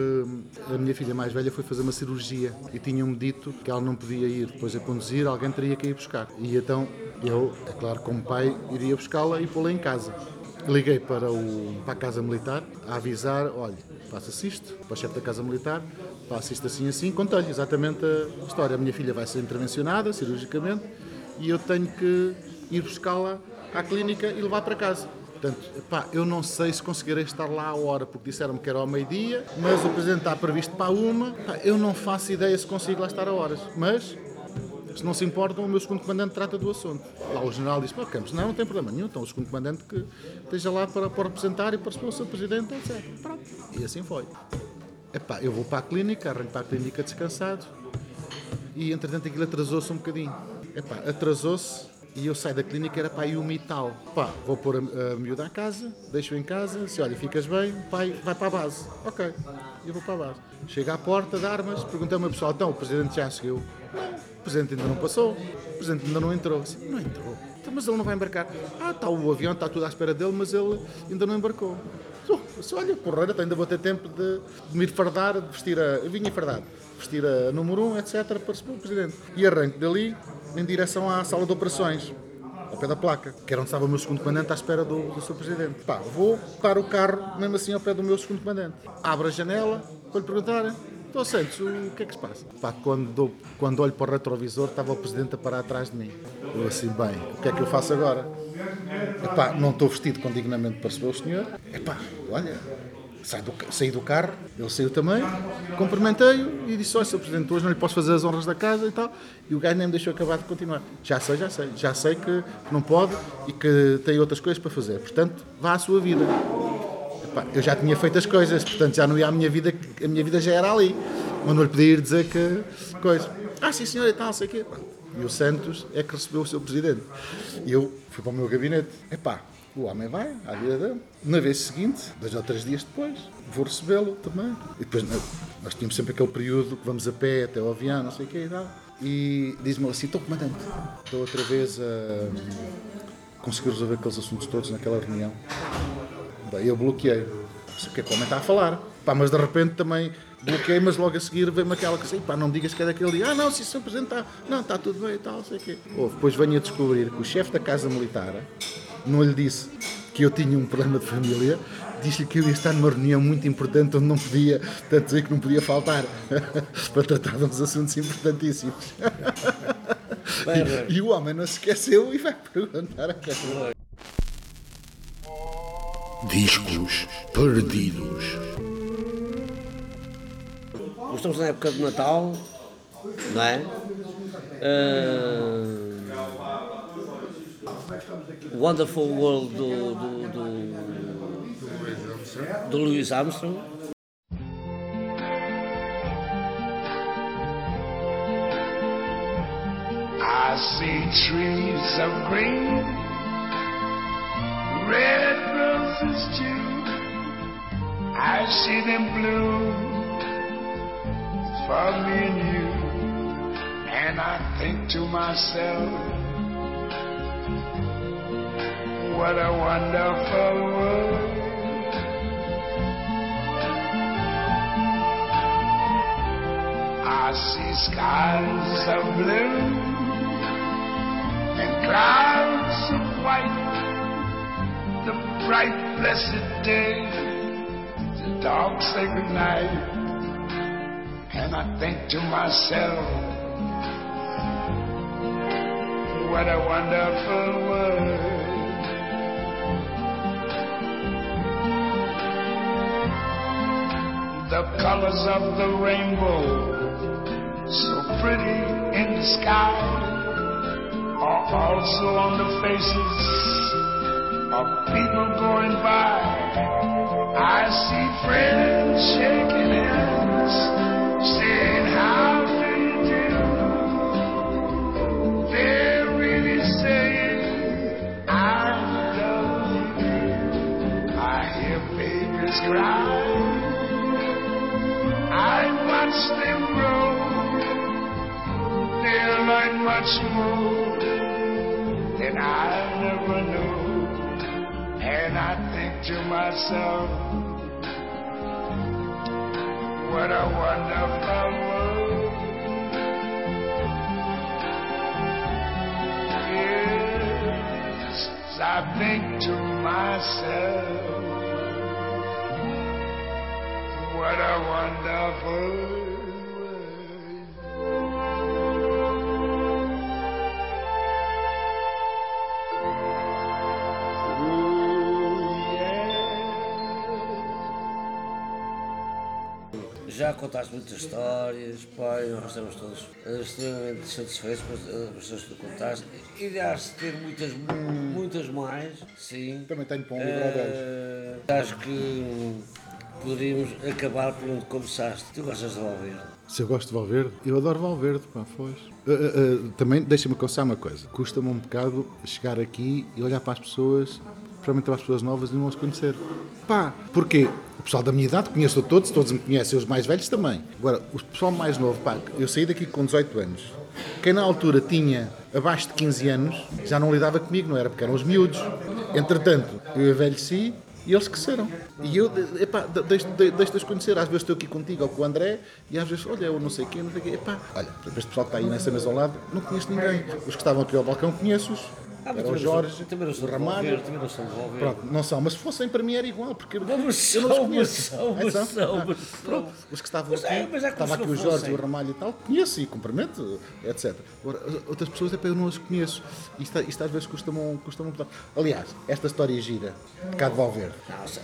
B: a minha filha mais velha foi fazer uma cirurgia e tinham-me dito que ela não podia ir depois a conduzir, alguém teria que ir buscar. E então eu, é claro, como pai, iria buscá-la e pô-la em casa. Liguei para a Casa Militar a avisar, olha, faça-se isto, para o chefe da Casa Militar, faça isto assim, contei-lhe exatamente a história. A minha filha vai ser intervencionada cirurgicamente e eu tenho que ir buscá-la à clínica e levar para casa. Portanto, pá, eu não sei se conseguirei estar lá à hora, porque disseram-me que era ao meio-dia, mas o Presidente está previsto para a 1h, eu não faço ideia se consigo lá estar a horas, mas... Se não se importam, o meu segundo comandante trata do assunto. Lá o general disse, pô, Campos, não tem problema nenhum, então o segundo comandante que esteja lá para representar e para receber o seu presidente, etc. Pronto. E assim foi. Epá, eu vou para a clínica, arranco para a clínica descansado e, entretanto, aquilo atrasou-se um bocadinho. Epá, atrasou-se e eu saio da clínica, era para ir 1h e tal. Pá, vou pôr a miúda à casa, deixo-a em casa, se olha, ficas bem, pai, vai para a base. Ok, eu vou para a base. Chego à porta de armas, perguntei-me ao pessoal, então o presidente já seguiu? O Presidente ainda não passou, o Presidente ainda não entrou. Não entrou? Então, mas ele não vai embarcar. Está o avião, está tudo à espera dele, mas ele ainda não embarcou. Olha, porreira, ainda vou ter tempo de me ir fardar, de vestir eu vinha fardado, vestir a número 1, etc, para receber o Presidente. E arranco dali em direção à sala de operações, ao pé da placa, que era onde estava o meu segundo comandante à espera do seu Presidente. Pá, vou parar o carro, mesmo assim, ao pé do meu segundo comandante. Abro a janela, para lhe perguntar... Então, Santos, o que é que se passa? Pá, quando olho para o retrovisor, estava o Presidente a parar atrás de mim. Eu assim, bem, o que é que eu faço agora? Epá, não estou vestido com dignamente para receber o senhor. Epá, olha, saí do carro, ele saiu também, cumprimentei-o e disse, olha, Sr. Presidente, hoje não lhe posso fazer as honras da casa e tal. E o gajo nem me deixou acabar de continuar. Já sei que não pode e que tem outras coisas para fazer. Portanto, vá à sua vida. Eu já tinha feito as coisas, portanto já não ia à minha vida, a minha vida já era ali. Mas não lhe podia ir dizer que coisa. Sim senhor e tal, sei o quê. E o Santos é que recebeu o seu Presidente. E eu fui para o meu gabinete. O homem vai à vida dele. Na vez seguinte, 2 ou 3 dias depois, vou recebê-lo também. E depois nós tínhamos sempre aquele período que vamos a pé até ao avião, não sei o quê e tal. E diz-me assim, estou comandante, estou outra vez a conseguir resolver aqueles assuntos todos naquela reunião. Daí eu bloqueei. O que é que o homem está a falar? Mas de repente também bloqueei, mas logo a seguir veio-me aquela que assim, não me digas que é daquele dia. Não, se o Sr. Presidente está... Não, está tudo bem e tal, não sei o quê. Depois venho a descobrir que o chefe da Casa Militar não lhe disse que eu tinha um problema de família, disse-lhe que eu ia estar numa reunião muito importante onde não podia, tanto dizer que não podia faltar, para tratar de uns assuntos importantíssimos. E o homem não se esqueceu e vai perguntar a quem.
A: Discos perdidos.
C: Estamos na época de Natal, não é? Wonderful World do Louis Armstrong.
E: I see trees of green, red roses too. I see them bloom for me and you. And I think to myself, what a wonderful world. I see skies of blue and clouds of white, the bright blessed day, the dark sacred night. And I think to myself, what a wonderful world. The colors of the rainbow, so pretty in the sky, Also on the faces of people going by, I see friends shaking hands, saying how do you do? They're really saying I love you. I hear babies cry, I watch them grow. They'll learn much more than I never knew. And I think to myself, what a wonderful world. Yes, I think to myself, what a wonderful world.
C: Já contaste muitas histórias, pai, nós estamos todos extremamente satisfeitos com as pessoas que tu contaste. Irás ter muitas mais, sim.
B: Também tenho para um livro ou dois.
C: Acho que poderíamos acabar por onde começaste. Tu gostas de Valverde?
B: Se eu gosto de Valverde, eu adoro Valverde, pá, pois. Também deixa-me confessar uma coisa. Custa-me um bocado chegar aqui e olhar para as pessoas, principalmente para as pessoas novas, e não as conhecer. Pá, porquê? O pessoal da minha idade conheço todos me conhecem, os mais velhos também. Agora, o pessoal mais novo, pá, eu saí daqui com 18 anos. Quem na altura tinha abaixo de 15 anos já não lidava comigo, não era? Porque eram os miúdos. Entretanto, eu envelheci e eles cresceram. E eu, epá, deixo-te conhecer. Às vezes estou aqui contigo ou com o André e às vezes, olha, eu não sei quem, epá. Olha, este pessoal que está aí nessa mesa ao lado, não conheço ninguém. Os que estavam aqui ao balcão conheços. Era o Jorge, o Ramalho.
C: Também não são de Valverde.
B: Pronto, não são, mas se fossem para mim era igual, porque eu não os conheço. Pronto, os que estavam aqui, estava aqui o Jorge, o Ramalho e tal, conheço e cumprimento, etc. Agora, outras pessoas eu não as conheço. Isto às vezes custa-me um bocado. Aliás, esta história gira, de cá de Valverde.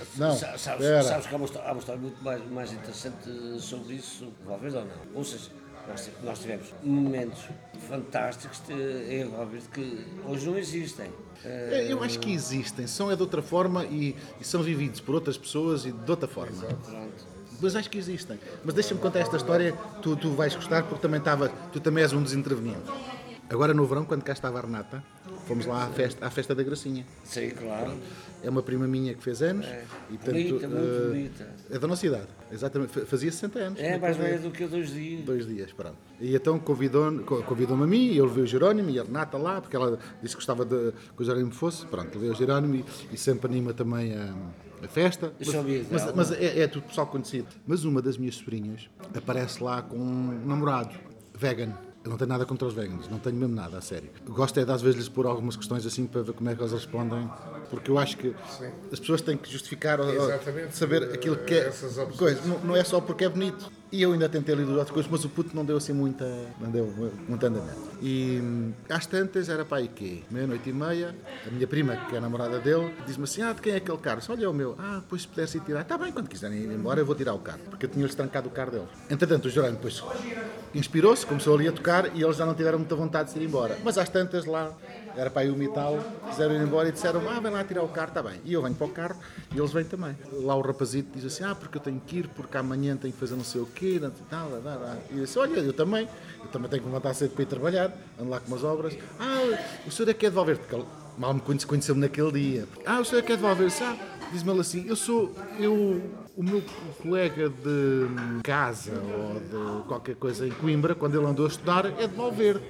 C: Sabes que há uma história muito mais interessante sobre isso, Valverde ou não? Ou seja, nós tivemos momentos fantásticos em Valverde que hoje não existem.
B: Eu acho que existem, são de outra forma e são vividos por outras pessoas e de outra forma. Mas acho que existem. Mas deixa-me contar esta história, tu vais gostar porque tu também és um dos intervenientes. Agora no verão, quando cá estava a Renata, fomos lá à festa da Gracinha.
C: Sim, claro.
B: É uma prima minha que fez anos. E, portanto,
C: bonita, muito bonita.
B: É da nossa idade, exatamente. Fazia 60 anos.
C: É mais velha do que 2 dias.
B: 2 dias, pronto. E então convidou-me a mim, eu levei o Jerónimo e a Renata lá, porque ela disse que gostava que o Jerónimo fosse. Pronto, levei o Jerónimo e sempre anima também a festa. Mas é tudo pessoal conhecido. Mas uma das minhas sobrinhas aparece lá com um namorado vegan. Eu não tenho nada contra os veganos, não tenho mesmo nada, a sério. Gosto é de às vezes lhes pôr algumas questões assim para ver como é que eles respondem, porque eu acho que as pessoas têm que justificar, saber aquilo que é coisa. Não é só porque é bonito. E eu ainda tentei ler outras coisas, mas o puto não deu assim muito andamento. E às tantas era para aí quê? 00:30, a minha prima, que é a namorada dele, diz-me assim, de quem é aquele carro? Olha, é o meu. Pois se pudesse ir tirar. Está bem, quando quiserem ir embora eu vou tirar o carro, porque eu tinha-lhes trancado o carro deles. Entretanto, o Jerónimo depois inspirou-se, começou ali a tocar e eles já não tiveram muita vontade de ir embora. Mas às tantas lá, era para aí 1 e tal, quiseram ir embora e disseram, vem lá tirar o carro, está bem. E eu venho para o carro e eles vêm também. Lá o rapazito diz assim, porque eu tenho que ir, porque amanhã tenho que fazer não sei o quê, e eu disse, olha, eu também tenho que levantar cedo para ir trabalhar, ando lá com umas obras. O senhor é que é de Valverde, porque ele mal me conheceu-me naquele dia. O senhor é que é de Valverde, sabe? Diz-me ele assim, o meu colega de casa ou de qualquer coisa em Coimbra, quando ele andou a estudar, é de Valverde.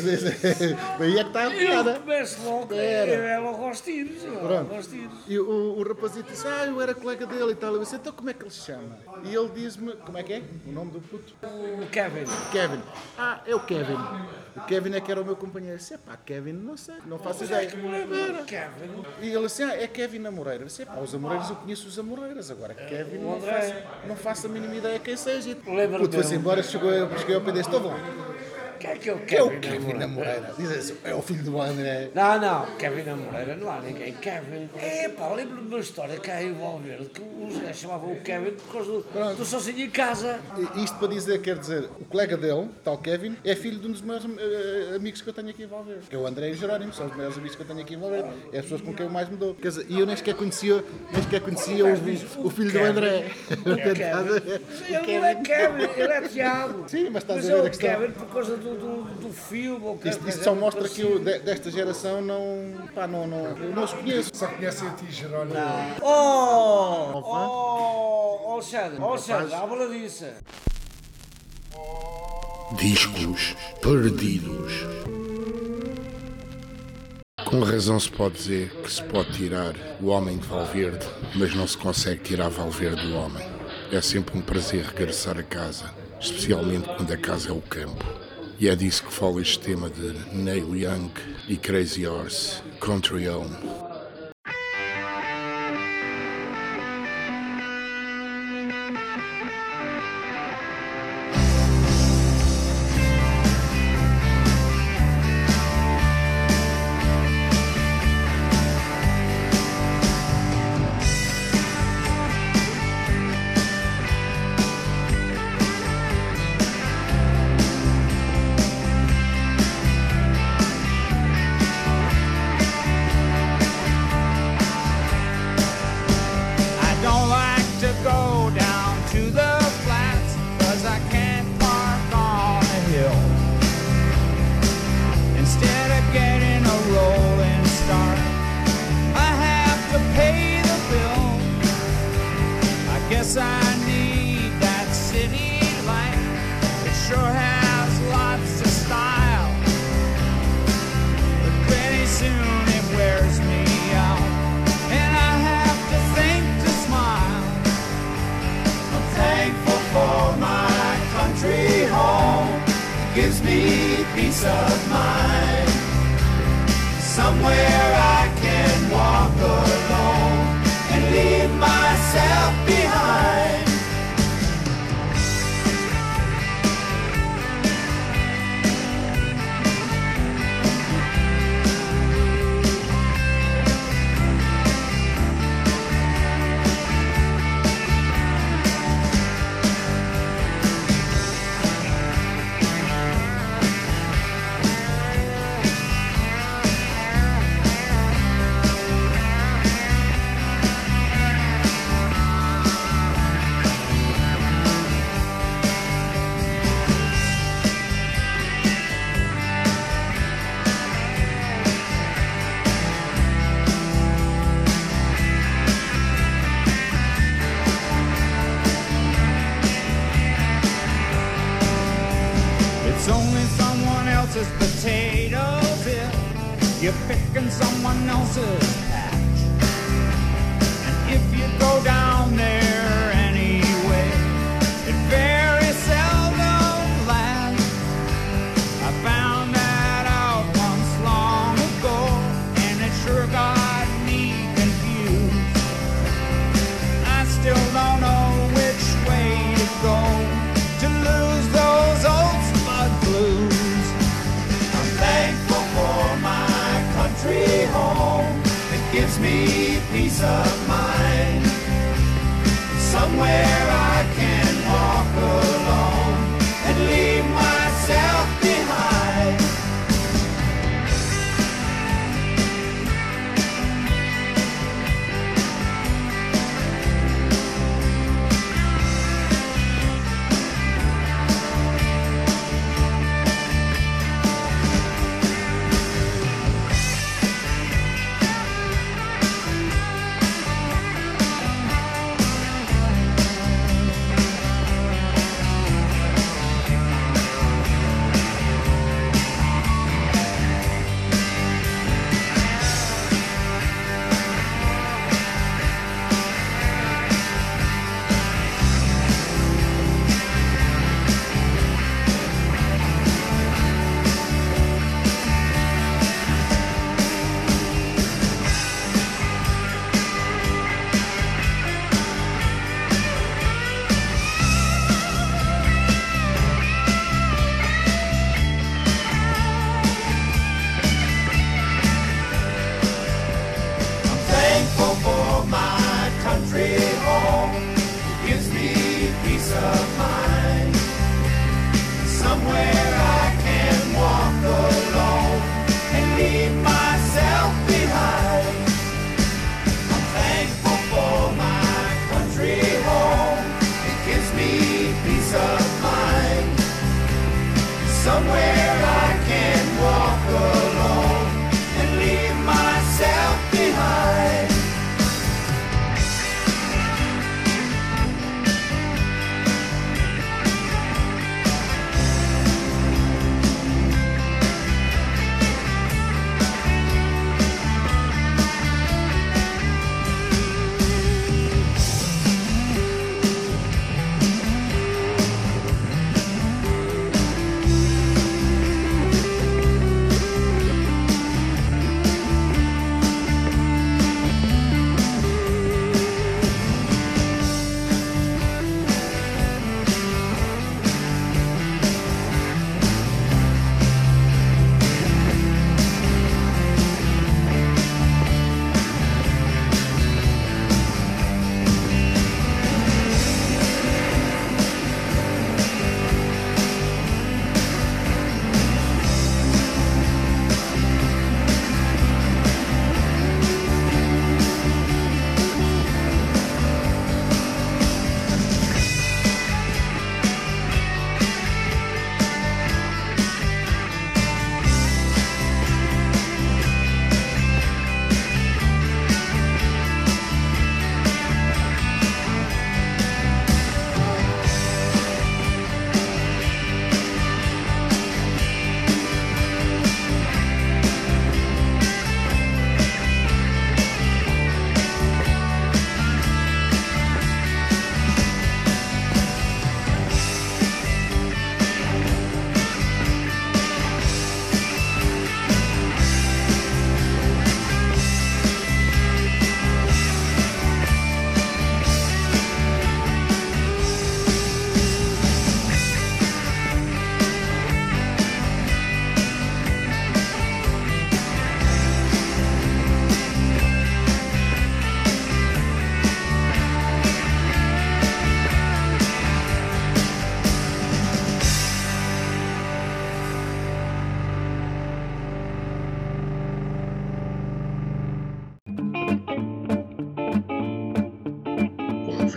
B: Aí é que está a piada.
C: Eu começo logo, é logo aos tiros.
B: E o rapazito disse, eu era colega dele e tal. Eu disse, então como é que ele se chama? E ele diz-me, como é que é? O nome do puto?
C: O Kevin.
B: É o Kevin. O Kevin é que era o meu companheiro. Eu disse, Kevin, não sei, não faço ideia.
C: Kevin.
B: E ele disse, é Kevin Amoreira. Eu disse, os Amoreiras, eu conheço os Amoreiras. Agora, Kevin, não faço a mínima ideia quem seja. Puto, foi-se embora, cheguei ao pé deste, estou lá.
C: Quem é que é o
B: Que é o
C: Kevin
B: Kevin
C: Namoreira?
B: Namoreira? Diz assim, é o filho do André.
C: Não, Kevin Namoreira, não há ninguém. Kevin. Lembro-me de uma história que há em Valverde, que os gajos chamavam o Kevin por causa do sozinho em casa.
B: Isto para dizer, quer dizer, o colega dele, tal Kevin, é filho de um dos maiores amigos que eu tenho aqui em Valverde. Que é o André e o Jerónimo, são os maiores amigos que eu tenho aqui em Valverde. É as pessoas com quem eu mais me dou. Quer dizer, e eu nem sequer conhecia o filho do André.
C: Ele não é Kevin, ele é Tiago.
B: Sim, mas estás
C: Mas
B: a
C: é
B: ver a
C: o
B: questão.
C: Kevin por causa do filme. Ou
B: Isto só mostra que eu, desta geração, não os conheço.
A: Só conhecem a ti, Jerónimo.
C: Alexandre, à baladiça.
A: Discos perdidos. Com razão se pode dizer que se pode tirar o homem de Valverde, mas não se consegue tirar Valverde do homem. É sempre um prazer regressar a casa, especialmente quando a casa é o campo. E é disso que fala este tema de Neil Young e Crazy Horse, Country Home.
D: Gives me peace of mind. Somewhere I can walk alone and leave myself behind. It's only someone else's potatoes if you're picking someone else's patch. And if you go down there anyway, it very seldom lasts. I found that out once long ago, and it sure got me confused. I still don't know which way to go to lose those old spud blues. I'm thankful for my country home. It gives me peace of mind. Somewhere I can walk alone and leave myself behind.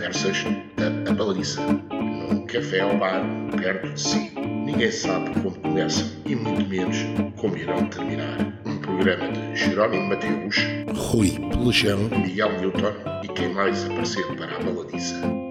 A: conversas da Abaladiça, num café ao bar perto de si. Ninguém sabe como começam e muito menos como irão terminar. Um programa de Jerónimo Mateus, Rui Pelejão, Miguel Newton e quem mais aparecer para a Abaladiça.